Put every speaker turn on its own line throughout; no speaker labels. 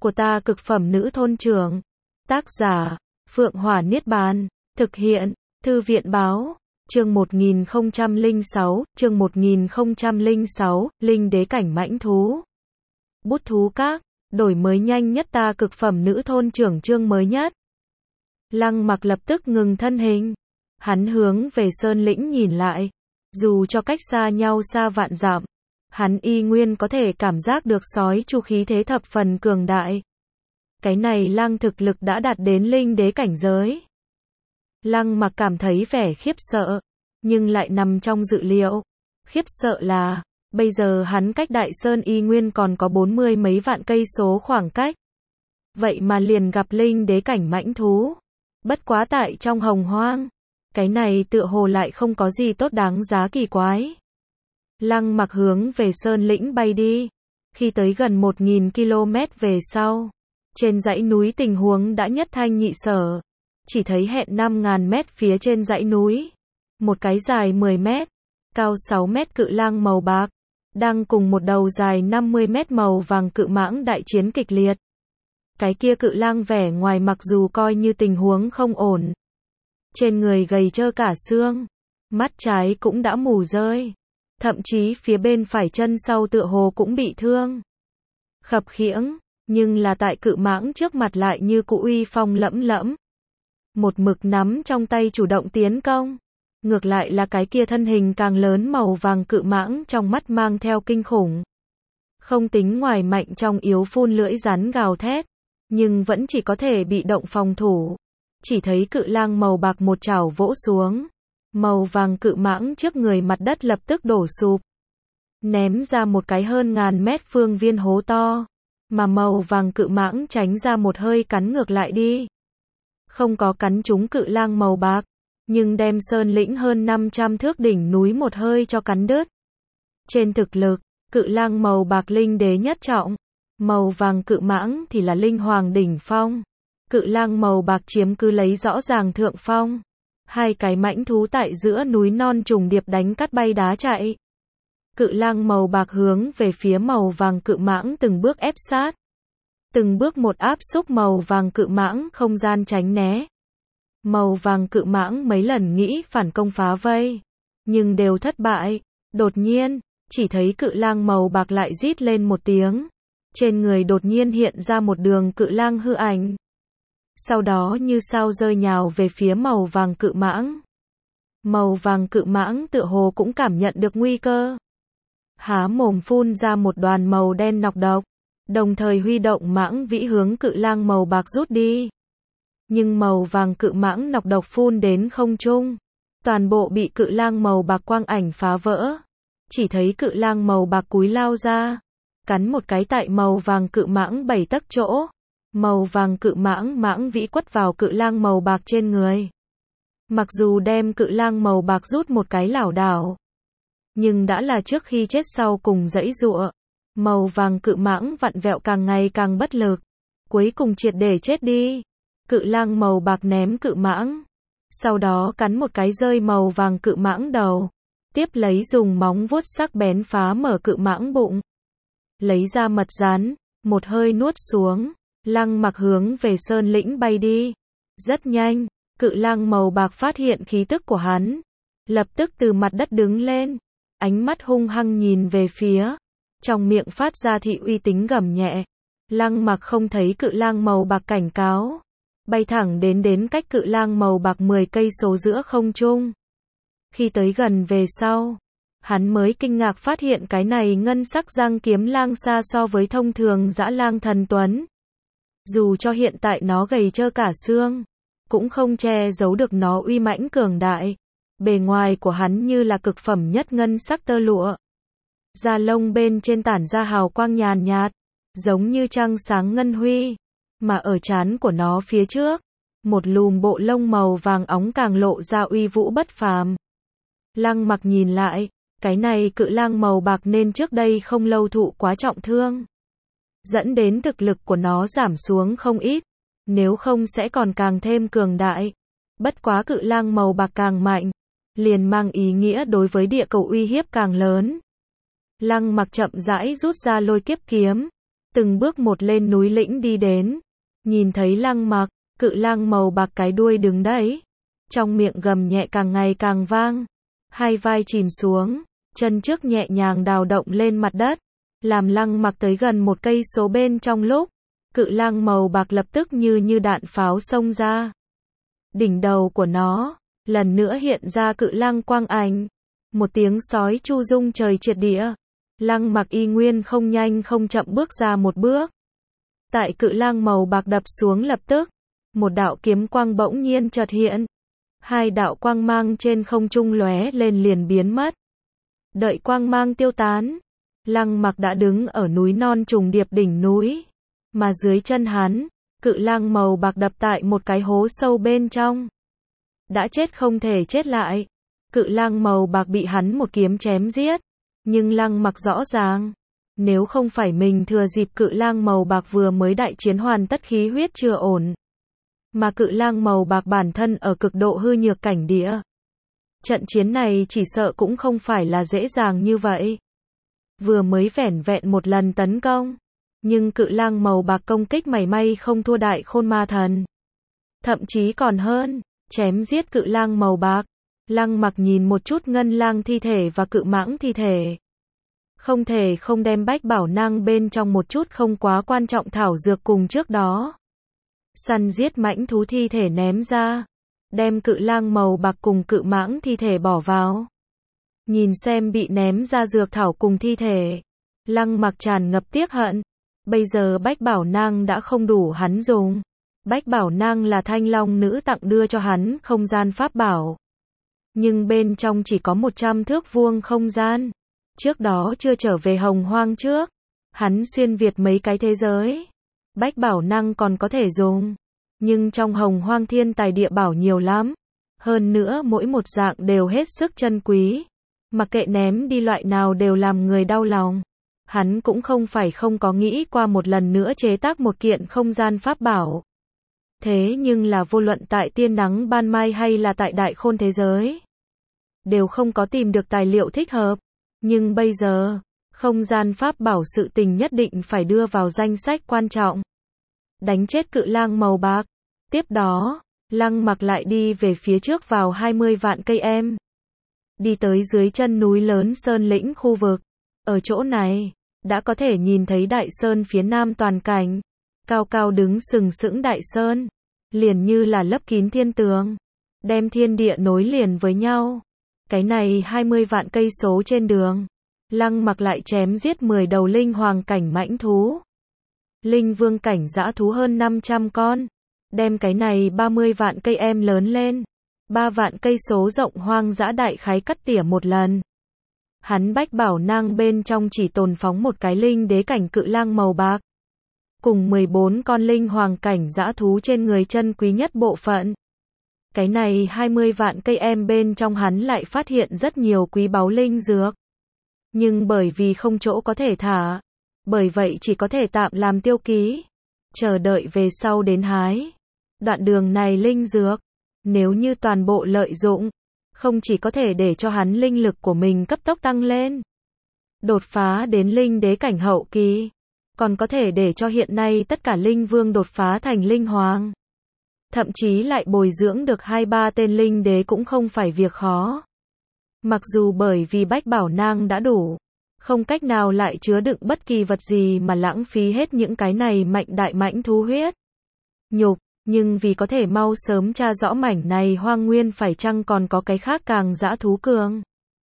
của ta cực phẩm nữ thôn trưởng. Tác giả, Phượng Hỏa Niết Bàn. Thực hiện, Thư viện báo. Chương 1006, chương 1006, Linh đế cảnh mãnh thú. Bút thú các, đổi mới nhanh nhất ta cực phẩm nữ thôn trưởng chương mới nhất. Lăng Mặc lập tức ngừng thân hình. Hắn hướng về sơn lĩnh nhìn lại. Dù cho cách xa nhau xa vạn dặm, hắn y nguyên có thể cảm giác được sói chu khí thế thập phần cường đại. Cái này Lăng thực lực đã đạt đến linh đế cảnh giới. Lăng Mặc cảm thấy vẻ khiếp sợ, nhưng lại nằm trong dự liệu. Khiếp sợ là, bây giờ hắn cách Đại Sơn y nguyên còn có 40 mấy vạn cây số khoảng cách. Vậy mà liền gặp linh đế cảnh mãnh thú. Bất quá tại trong hồng hoang, cái này tựa hồ lại không có gì tốt đáng giá kỳ quái. Lăng Mặc hướng về sơn lĩnh bay đi. Khi tới gần 1000 km về sau, trên dãy núi tình huống đã nhất thanh nhị sở. Chỉ thấy hẹn 5000 mét phía trên dãy núi, một cái dài 10 mét, cao 6 mét cự lang màu bạc, đang cùng một đầu dài 50 mét màu vàng cự mãng đại chiến kịch liệt. Cái kia cự lang vẻ ngoài mặc dù coi như tình huống không ổn, trên người gầy trơ cả xương, mắt trái cũng đã mù rơi, thậm chí phía bên phải chân sau tựa hồ cũng bị thương. Khập khiễng, nhưng là tại cự mãng trước mặt lại như cụ uy phong lẫm lẫm. Một mực nắm trong tay chủ động tiến công. Ngược lại là cái kia thân hình càng lớn màu vàng cự mãng trong mắt mang theo kinh khủng. Không tính ngoài mạnh trong yếu phun lưỡi rắn gào thét, nhưng vẫn chỉ có thể bị động phòng thủ. Chỉ thấy cự lang màu bạc một chảo vỗ xuống. Màu vàng cự mãng trước người mặt đất lập tức đổ sụp. Ném ra một cái hơn 1000 mét phương viên hố to. Mà màu vàng cự mãng tránh ra một hơi cắn ngược lại đi. Không có cắn trúng cự lang màu bạc, nhưng đem sơn lĩnh hơn 500 thước đỉnh núi một hơi cho cắn đứt. Trên thực lực, cự lang màu bạc linh đế nhất trọng, màu vàng cự mãng thì là linh hoàng đỉnh phong. Cự lang màu bạc chiếm cứ lấy rõ ràng thượng phong. Hai cái mãnh thú tại giữa núi non trùng điệp đánh cắt bay đá chạy. Cự lang màu bạc hướng về phía màu vàng cự mãng từng bước ép sát. Từng bước một áp xúc màu vàng cự mãng không gian tránh né. Màu vàng cự mãng mấy lần nghĩ phản công phá vây, nhưng đều thất bại. Đột nhiên, chỉ thấy cự lang màu bạc lại rít lên một tiếng. Trên người đột nhiên hiện ra một đường cự lang hư ảnh. Sau đó như sao rơi nhào về phía màu vàng cự mãng. Màu vàng cự mãng tựa hồ cũng cảm nhận được nguy cơ. Há mồm phun ra một đoàn màu đen nọc độc. Đồng thời huy động mãng vĩ hướng cự lang màu bạc rút đi. Nhưng màu vàng cự mãng nọc độc phun đến không trung. Toàn bộ bị cự lang màu bạc quang ảnh phá vỡ. Chỉ thấy cự lang màu bạc cúi lao ra. Cắn một cái tại màu vàng cự mãng 7 tấc chỗ. Màu vàng cự mãng vĩ quất vào cự lang màu bạc trên người. Mặc dù đem cự lang màu bạc rút một cái lảo đảo, nhưng đã là trước khi chết sau cùng giãy giụa. Màu vàng cự mãng vặn vẹo càng ngày càng bất lực. Cuối cùng triệt để chết đi. Cự lang màu bạc ném cự mãng. Sau đó cắn một cái rơi màu vàng cự mãng đầu. Tiếp lấy dùng móng vuốt sắc bén phá mở cự mãng bụng. Lấy ra mật rắn, một hơi nuốt xuống. Lăng Mặc hướng về sơn lĩnh bay đi. Rất nhanh, cự lang màu bạc phát hiện khí tức của hắn. Lập tức từ mặt đất đứng lên. Ánh mắt hung hăng nhìn về phía. Trong miệng phát ra thị uy tính gầm nhẹ. Lăng Mặc không thấy cự lang màu bạc cảnh cáo. Bay thẳng đến cách cự lang màu bạc 10 cây số giữa không trung. Khi tới gần về sau, hắn mới kinh ngạc phát hiện cái này ngân sắc răng kiếm lang xa so với thông thường dã lang thần tuấn. Dù cho hiện tại nó gầy trơ cả xương, cũng không che giấu được nó uy mãnh cường đại. Bề ngoài của hắn như là cực phẩm nhất ngân sắc tơ lụa. Da lông bên trên tản ra hào quang nhàn nhạt, giống như trăng sáng ngân huy, mà ở trán của nó phía trước, một lùm bộ lông màu vàng óng càng lộ ra uy vũ bất phàm. Lăng Mặc nhìn lại, cái này cự lang màu bạc nên trước đây không lâu thụ quá trọng thương, dẫn đến thực lực của nó giảm xuống không ít, nếu không sẽ còn càng thêm cường đại. Bất quá cự lang màu bạc càng mạnh, liền mang ý nghĩa đối với địa cầu uy hiếp càng lớn. Lăng Mặc chậm rãi rút ra lôi kiếp kiếm, từng bước một lên núi lĩnh đi đến. Nhìn thấy Lăng Mặc, cự lang màu bạc cái đuôi đứng đấy. Trong miệng gầm nhẹ càng ngày càng vang. Hai vai chìm xuống, chân trước nhẹ nhàng đào động lên mặt đất. Làm Lăng Mặc tới gần một cây số bên trong lúc, cự lang màu bạc lập tức như đạn pháo xông ra. Đỉnh đầu của nó, lần nữa hiện ra cự lang quang ảnh. Một tiếng sói chu rung trời triệt địa. Lăng Mặc y nguyên không nhanh không chậm bước ra một bước. Tại cự lang màu bạc đập xuống lập tức, một đạo kiếm quang bỗng nhiên chợt hiện. Hai đạo quang mang trên không trung lóe lên liền biến mất. Đợi quang mang tiêu tán, Lăng Mặc đã đứng ở núi non trùng điệp đỉnh núi. Mà dưới chân hắn, cự lang màu bạc đập tại một cái hố sâu bên trong. Đã chết không thể chết lại. Cự lang màu bạc bị hắn một kiếm chém giết. Nhưng Lăng Mặc rõ ràng, nếu không phải mình thừa dịp cự lang màu bạc vừa mới đại chiến hoàn tất khí huyết chưa ổn, mà cự lang màu bạc bản thân ở cực độ hư nhược cảnh địa, trận chiến này chỉ sợ cũng không phải là dễ dàng như vậy. Vừa mới vẻn vẹn một lần tấn công, nhưng cự lang màu bạc công kích mảy may không thua Đại Khôn Ma Thần. Thậm chí còn hơn, chém giết cự lang màu bạc. Lăng Mặc nhìn một chút ngân lang thi thể và cự mãng thi thể. Không thể không đem bách bảo nang bên trong một chút không quá quan trọng thảo dược cùng trước đó săn giết mãnh thú thi thể ném ra. Đem cự lang màu bạc cùng cự mãng thi thể bỏ vào. Nhìn xem bị ném ra dược thảo cùng thi thể. Lăng Mặc tràn ngập tiếc hận. Bây giờ bách bảo nang đã không đủ hắn dùng. Bách bảo nang là Thanh Long nữ tặng đưa cho hắn không gian pháp bảo. Nhưng bên trong chỉ có 100 thước vuông không gian. Trước đó chưa trở về Hồng Hoang trước, hắn xuyên việt mấy cái thế giới. Bách bảo năng còn có thể dùng. Nhưng trong Hồng Hoang thiên tài địa bảo nhiều lắm. Hơn nữa mỗi một dạng đều hết sức chân quý. Mặc kệ ném đi loại nào đều làm người đau lòng. Hắn cũng không phải không có nghĩ qua một lần nữa chế tác một kiện không gian pháp bảo. Thế nhưng là vô luận tại Tiên Nắng Ban Mai hay là tại Đại Khôn thế giới, đều không có tìm được tài liệu thích hợp. Nhưng bây giờ, không gian pháp bảo sự tình nhất định phải đưa vào danh sách quan trọng. Đánh chết cự lang màu bạc. Tiếp đó, Lăng Mặc lại đi về phía trước vào 20 vạn cây em. Đi tới dưới chân núi lớn Sơn Lĩnh khu vực. Ở chỗ này, đã có thể nhìn thấy Đại Sơn phía nam toàn cảnh. Cao cao đứng sừng sững Đại Sơn. Liền như là lấp kín thiên tường. Đem thiên địa nối liền với nhau. Cái này 20 vạn cây số trên đường. Lăng Mặc lại chém giết 10 đầu linh hoàng cảnh mãnh thú. Linh vương cảnh dã thú hơn 500 con. Đem cái này 30 vạn cây em lớn lên. 3 vạn cây số rộng hoang dã đại khái cắt tỉa một lần. Hắn bách bảo nang bên trong chỉ tồn phóng một cái linh đế cảnh cự lang màu bạc. Cùng 14 con linh hoàng cảnh dã thú trên người chân quý nhất bộ phận. Cái này 20 vạn cây em bên trong hắn lại phát hiện rất nhiều quý báu linh dược. Nhưng bởi vì không chỗ có thể thả, bởi vậy chỉ có thể tạm làm tiêu ký, chờ đợi về sau đến hái. Đoạn đường này linh dược, nếu như toàn bộ lợi dụng, không chỉ có thể để cho hắn linh lực của mình cấp tốc tăng lên, đột phá đến linh đế cảnh hậu kỳ, còn có thể để cho hiện nay tất cả linh vương đột phá thành linh hoàng. Thậm chí lại bồi dưỡng được 2-3 tên linh đế cũng không phải việc khó. Mặc dù bởi vì bách bảo nang đã đủ, không cách nào lại chứa đựng bất kỳ vật gì mà lãng phí hết những cái này mạnh đại mãnh thú huyết nhục, nhưng vì có thể mau sớm tra rõ mảnh này hoang nguyên phải chăng còn có cái khác càng dã thú cường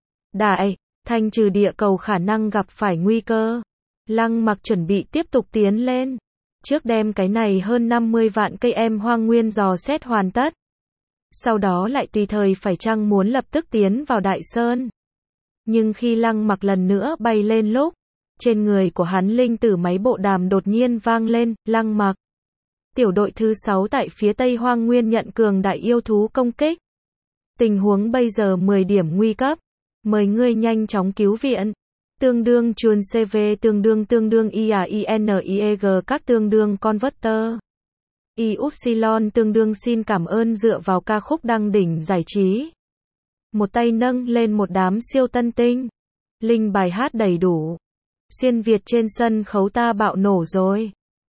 đại, thanh trừ địa cầu khả năng gặp phải nguy cơ. Lăng Mặc chuẩn bị tiếp tục tiến lên. Trước đem cái này hơn 50 vạn cây em hoang nguyên dò xét hoàn tất. Sau đó lại tùy thời phải chăng muốn lập tức tiến vào Đại Sơn. Nhưng khi Lăng Mặc lần nữa bay lên lúc, trên người của hắn linh tử máy bộ đàm đột nhiên vang lên. Lăng Mặc, tiểu đội thứ 6 tại phía tây hoang nguyên nhận cường đại yêu thú công kích. Tình huống bây giờ 10 điểm nguy cấp. Mời ngươi nhanh chóng cứu viện. Tương đương chuồn CV tương đương IAINEG các tương đương converter. Y-Upsilon tương đương xin cảm ơn dựa vào ca khúc đăng đỉnh giải trí. Một tay nâng lên một đám siêu tân tinh. Linh bài hát đầy đủ. Xuyên Việt trên sân khấu ta bạo nổ rồi.